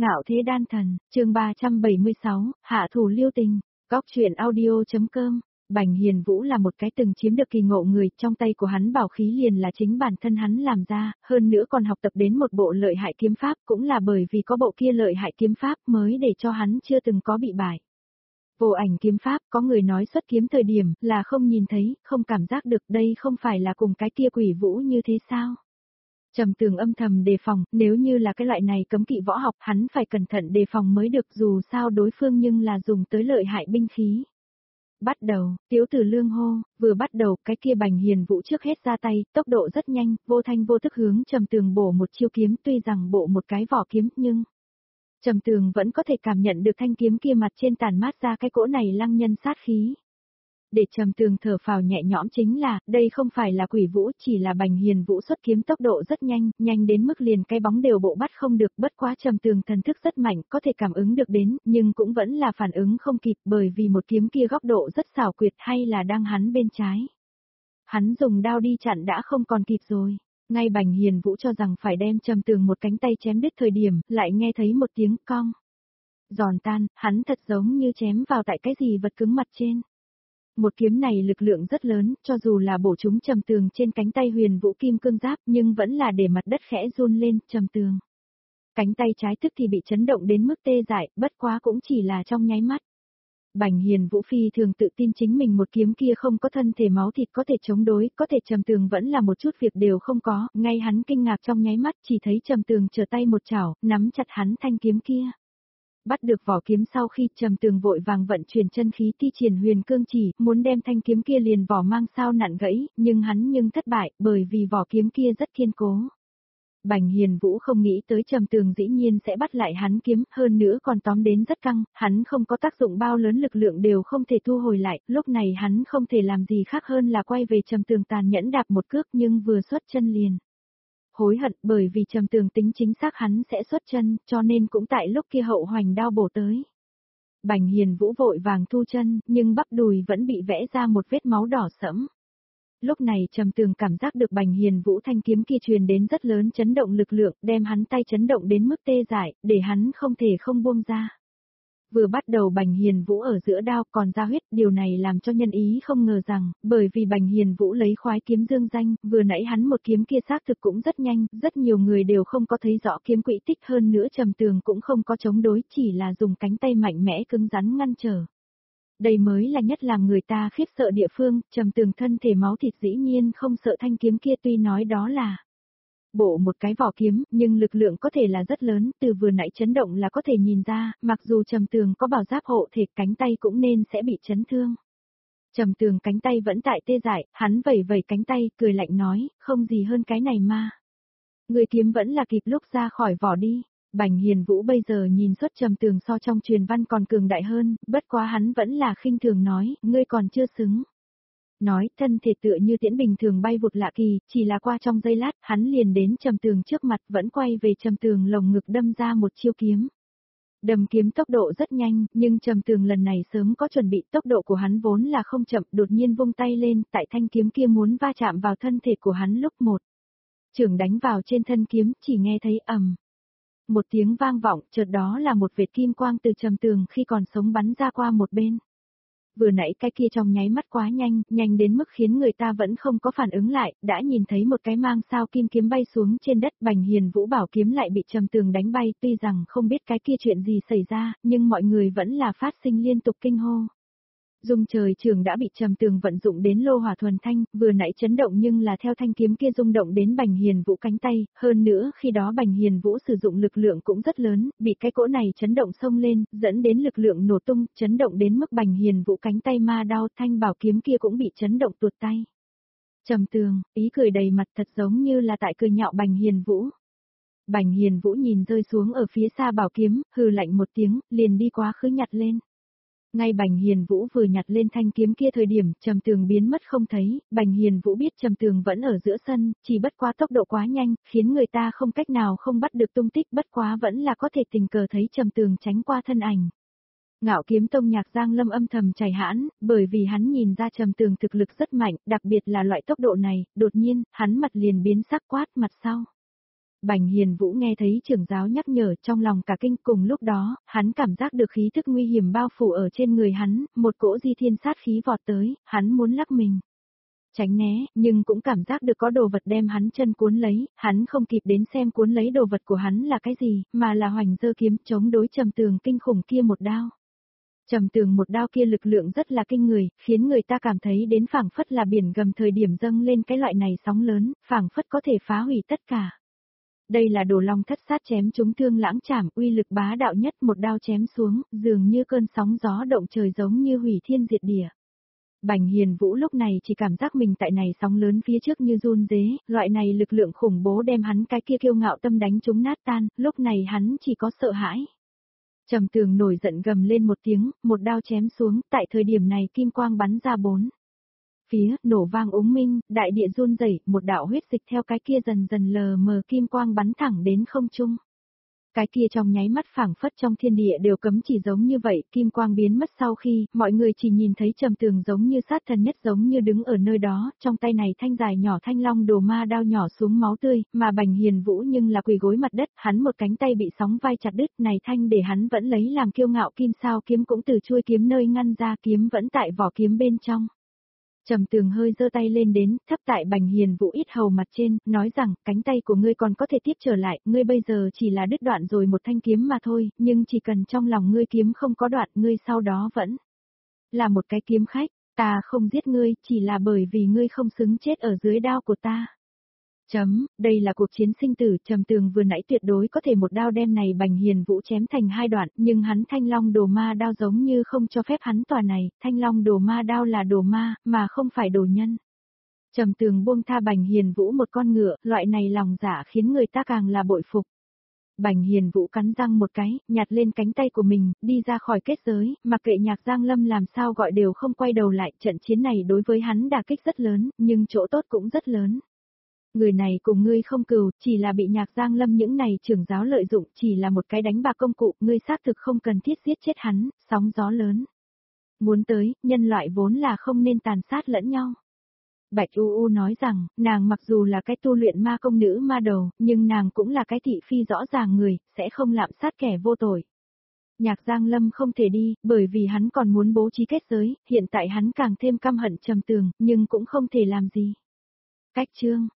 Ngạo thế đan thần, chương 376, hạ thủ lưu tình, góc truyện audio.com. Bành Hiền Vũ là một cái từng chiếm được kỳ ngộ người, trong tay của hắn bảo khí liền là chính bản thân hắn làm ra, hơn nữa còn học tập đến một bộ lợi hại kiếm pháp, cũng là bởi vì có bộ kia lợi hại kiếm pháp mới để cho hắn chưa từng có bị bại. Vô ảnh kiếm pháp, có người nói xuất kiếm thời điểm là không nhìn thấy, không cảm giác được, đây không phải là cùng cái kia Quỷ Vũ như thế sao? Trầm Tường âm thầm đề phòng, nếu như là cái loại này cấm kỵ võ học, hắn phải cẩn thận đề phòng mới được, dù sao đối phương nhưng là dùng tới lợi hại binh khí. Bắt đầu, Tiếu Tử Lương hô, vừa bắt đầu, cái kia Bành Hiền Vũ trước hết ra tay, tốc độ rất nhanh, vô thanh vô tức hướng Trầm Tường bổ một chiêu kiếm, tuy rằng bộ một cái vỏ kiếm, nhưng Trầm Tường vẫn có thể cảm nhận được thanh kiếm kia mặt trên tản mát ra cái cỗ này lăng nhân sát khí. Để Trầm Tường thở phào nhẹ nhõm chính là, đây không phải là Quỷ Vũ, chỉ là Bành Hiền Vũ xuất kiếm tốc độ rất nhanh, nhanh đến mức liền cái bóng đều bộ bắt không được, bất quá Trầm Tường thần thức rất mạnh, có thể cảm ứng được đến, nhưng cũng vẫn là phản ứng không kịp, bởi vì một kiếm kia góc độ rất xảo quyệt, hay là đang hắn bên trái. Hắn dùng đao đi chặn đã không còn kịp rồi. Ngay Bành Hiền Vũ cho rằng phải đem Trầm Tường một cánh tay chém đứt thời điểm, lại nghe thấy một tiếng cong. Giòn tan, hắn thật giống như chém vào tại cái gì vật cứng mặt trên. Một kiếm này lực lượng rất lớn, cho dù là bổ trúng Trầm Tường trên cánh tay Huyền Vũ kim cương giáp, nhưng vẫn là để mặt đất khẽ run lên, Trầm Tường. Cánh tay trái tức thì bị chấn động đến mức tê dại, bất quá cũng chỉ là trong nháy mắt. Bành Hiền Vũ phi thường tự tin chính mình một kiếm kia không có thân thể máu thịt có thể chống đối, có thể Trầm Tường vẫn là một chút việc đều không có, ngay hắn kinh ngạc trong nháy mắt chỉ thấy Trầm Tường trở tay một chảo, nắm chặt hắn thanh kiếm kia. Bắt được vỏ kiếm sau khi Trầm Tường vội vàng vận chuyển chân khí thi triển huyền cương chỉ, muốn đem thanh kiếm kia liền vỏ mang sao nặn gãy, nhưng hắn thất bại, bởi vì vỏ kiếm kia rất kiên cố. Bành Hiền Vũ không nghĩ tới Trầm Tường dĩ nhiên sẽ bắt lại hắn kiếm, hơn nữa còn tóm đến rất căng, hắn không có tác dụng bao lớn lực lượng đều không thể thu hồi lại, lúc này hắn không thể làm gì khác hơn là quay về Trầm Tường tàn nhẫn đạp một cước nhưng vừa xuất chân liền. Hối hận bởi vì Trầm Tường tính chính xác hắn sẽ xuất chân, cho nên cũng tại lúc kia hậu hoành đao bổ tới. Bành Hiền Vũ vội vàng thu chân, nhưng bắp đùi vẫn bị vẽ ra một vết máu đỏ sẫm. Lúc này Trầm Tường cảm giác được Bành Hiền Vũ thanh kiếm kia truyền đến rất lớn chấn động lực lượng, đem hắn tay chấn động đến mức tê dại, để hắn không thể không buông ra. Vừa bắt đầu Bành Hiền Vũ ở giữa đao còn ra huyết, điều này làm cho nhân ý không ngờ rằng, bởi vì Bành Hiền Vũ lấy khoái kiếm dương danh, vừa nãy hắn một kiếm kia xác thực cũng rất nhanh, rất nhiều người đều không có thấy rõ kiếm quỹ tích, hơn nữa Trầm Tường cũng không có chống đối, chỉ là dùng cánh tay mạnh mẽ cứng rắn ngăn trở. Đây mới là nhất làm người ta khiếp sợ địa phương, Trầm Tường thân thể máu thịt dĩ nhiên không sợ thanh kiếm kia, tuy nói đó là bộ một cái vỏ kiếm, nhưng lực lượng có thể là rất lớn, từ vừa nãy chấn động là có thể nhìn ra, mặc dù Trầm Tường có bảo giáp hộ thể, cánh tay cũng nên sẽ bị chấn thương. Trầm Tường cánh tay vẫn tại tê dại, hắn vẩy vẩy cánh tay, cười lạnh nói, không gì hơn cái này mà. Người kiếm vẫn là kịp lúc ra khỏi vỏ đi. Bành Hiền Vũ bây giờ nhìn xuất Trầm Tường so trong truyền văn còn cường đại hơn, bất quá hắn vẫn là khinh thường nói, ngươi còn chưa xứng. Nói, thân thể tựa như tiễn bình thường bay vụt lạ kỳ, chỉ là qua trong giây lát, hắn liền đến Trầm Tường trước mặt, vẫn quay về Trầm Tường lồng ngực đâm ra một chiêu kiếm. Đâm kiếm tốc độ rất nhanh, nhưng Trầm Tường lần này sớm có chuẩn bị, tốc độ của hắn vốn là không chậm, đột nhiên vung tay lên, tại thanh kiếm kia muốn va chạm vào thân thể của hắn lúc một chưởng đánh vào trên thân kiếm, chỉ nghe thấy ầm. Một tiếng vang vọng, chợt đó là một vệt kim quang từ Trầm Tường khi còn sống bắn ra qua một bên. Vừa nãy cái kia trong nháy mắt quá nhanh, nhanh đến mức khiến người ta vẫn không có phản ứng lại, đã nhìn thấy một cái mang sao kim kiếm bay xuống trên đất, Bành Hiền Vũ bảo kiếm lại bị Trầm Tường đánh bay, tuy rằng không biết cái kia chuyện gì xảy ra, nhưng mọi người vẫn là phát sinh liên tục kinh hô. Dung trời trường đã bị Trầm Tường vận dụng đến lô hỏa thuần thanh, vừa nãy chấn động nhưng là theo thanh kiếm kia rung động đến Bành Hiền Vũ cánh tay, hơn nữa khi đó Bành Hiền Vũ sử dụng lực lượng cũng rất lớn, bị cái cỗ này chấn động xông lên, dẫn đến lực lượng nổ tung, chấn động đến mức Bành Hiền Vũ cánh tay ma đau, thanh bảo kiếm kia cũng bị chấn động tuột tay. Trầm Tường, ý cười đầy mặt thật giống như là tại cười nhạo Bành Hiền Vũ. Bành Hiền Vũ nhìn rơi xuống ở phía xa bảo kiếm, hừ lạnh một tiếng, liền đi quá khứ nhặt lên. Ngay Bành Hiền Vũ vừa nhặt lên thanh kiếm kia thời điểm, Trầm Tường biến mất không thấy, Bành Hiền Vũ biết Trầm Tường vẫn ở giữa sân, chỉ bất quá tốc độ quá nhanh, khiến người ta không cách nào không bắt được tung tích, bất quá vẫn là có thể tình cờ thấy Trầm Tường tránh qua thân ảnh. Ngạo Kiếm Tông Nhạc Giang Lâm âm thầm chảy hãn, bởi vì hắn nhìn ra Trầm Tường thực lực rất mạnh, đặc biệt là loại tốc độ này, đột nhiên, hắn mặt liền biến sắc quát mặt sau. Bành Hiền Vũ nghe thấy trưởng giáo nhắc nhở trong lòng cả kinh, cùng lúc đó, hắn cảm giác được khí thức nguy hiểm bao phủ ở trên người hắn, một cỗ di thiên sát khí vọt tới, hắn muốn lắc mình. Tránh né, nhưng cũng cảm giác được có đồ vật đem hắn chân cuốn lấy, hắn không kịp đến xem cuốn lấy đồ vật của hắn là cái gì, mà là Hoành giơ kiếm chống đối Trầm Tường kinh khủng kia một đao. Trầm Tường một đao kia lực lượng rất là kinh người, khiến người ta cảm thấy đến phảng phất là biển gầm thời điểm dâng lên cái loại này sóng lớn, phảng phất có thể phá hủy tất cả. Đây là Đồ Long Thất Sát chém trúng Thương Lãng Trảm, uy lực bá đạo nhất, một đao chém xuống, dường như cơn sóng gió động trời, giống như hủy thiên diệt địa. Bành Hiền Vũ lúc này chỉ cảm giác mình tại này sóng lớn phía trước như run rế, loại này lực lượng khủng bố đem hắn cái kia kiêu ngạo tâm đánh trúng nát tan, lúc này hắn chỉ có sợ hãi. Trầm Tường nổi giận gầm lên một tiếng, một đao chém xuống, tại thời điểm này kim quang bắn ra bốn phía, nổ vang úng minh, đại địa run rẩy, một đạo huyết dịch theo cái kia dần dần lờ mờ kim quang bắn thẳng đến không trung. Cái kia trong nháy mắt phảng phất trong thiên địa đều cấm chỉ giống như vậy, kim quang biến mất sau khi, mọi người chỉ nhìn thấy Trầm Tường giống như sát thần nhất, giống như đứng ở nơi đó, trong tay này thanh dài nhỏ thanh long đồ ma đao nhỏ xuống máu tươi, mà Bành Hiền Vũ nhưng là quỳ gối mặt đất, hắn một cánh tay bị sóng vai chặt đứt, này thanh để hắn vẫn lấy làm kiêu ngạo kim sao kiếm cũng từ chuôi kiếm nơi ngăn ra, kiếm vẫn tại vỏ kiếm bên trong. Trầm Tường hơi giơ tay lên đến, thấp tại Bành Hiền Vũ ít hầu mặt trên, nói rằng, cánh tay của ngươi còn có thể tiếp trở lại, ngươi bây giờ chỉ là đứt đoạn rồi một thanh kiếm mà thôi, nhưng chỉ cần trong lòng ngươi kiếm không có đoạn, ngươi sau đó vẫn là một cái kiếm khách, ta không giết ngươi, chỉ là bởi vì ngươi không xứng chết ở dưới đao của ta. Đây là cuộc chiến sinh tử, Trầm Tường vừa nãy tuyệt đối có thể một đao đem này Bành Hiền Vũ chém thành hai đoạn, nhưng hắn thanh long đồ ma đao giống như không cho phép hắn tòa này, thanh long đồ ma đao là đồ ma, mà không phải đồ nhân. Trầm Tường buông tha Bành Hiền Vũ một con ngựa, loại này lòng dạ khiến người ta càng là bội phục. Bành Hiền Vũ cắn răng một cái, nhặt lên cánh tay của mình, đi ra khỏi kết giới, mặc kệ Nhạc Giang Lâm làm sao gọi đều không quay đầu lại, trận chiến này đối với hắn đả kích rất lớn, nhưng chỗ tốt cũng rất lớn. Người này cùng ngươi không cừu, chỉ là bị Nhạc Giang Lâm những này trưởng giáo lợi dụng, chỉ là một cái đánh bạc công cụ, ngươi xác thực không cần thiết giết chết hắn, sóng gió lớn. Muốn tới, nhân loại vốn là không nên tàn sát lẫn nhau. Bạch U U nói rằng, nàng mặc dù là cái tu luyện ma công nữ ma đầu, nhưng nàng cũng là cái thị phi rõ ràng người, sẽ không lạm sát kẻ vô tội. Nhạc Giang Lâm không thể đi, bởi vì hắn còn muốn bố trí kết giới, hiện tại hắn càng thêm căm hận Trầm Tường, nhưng cũng không thể làm gì. Cách chương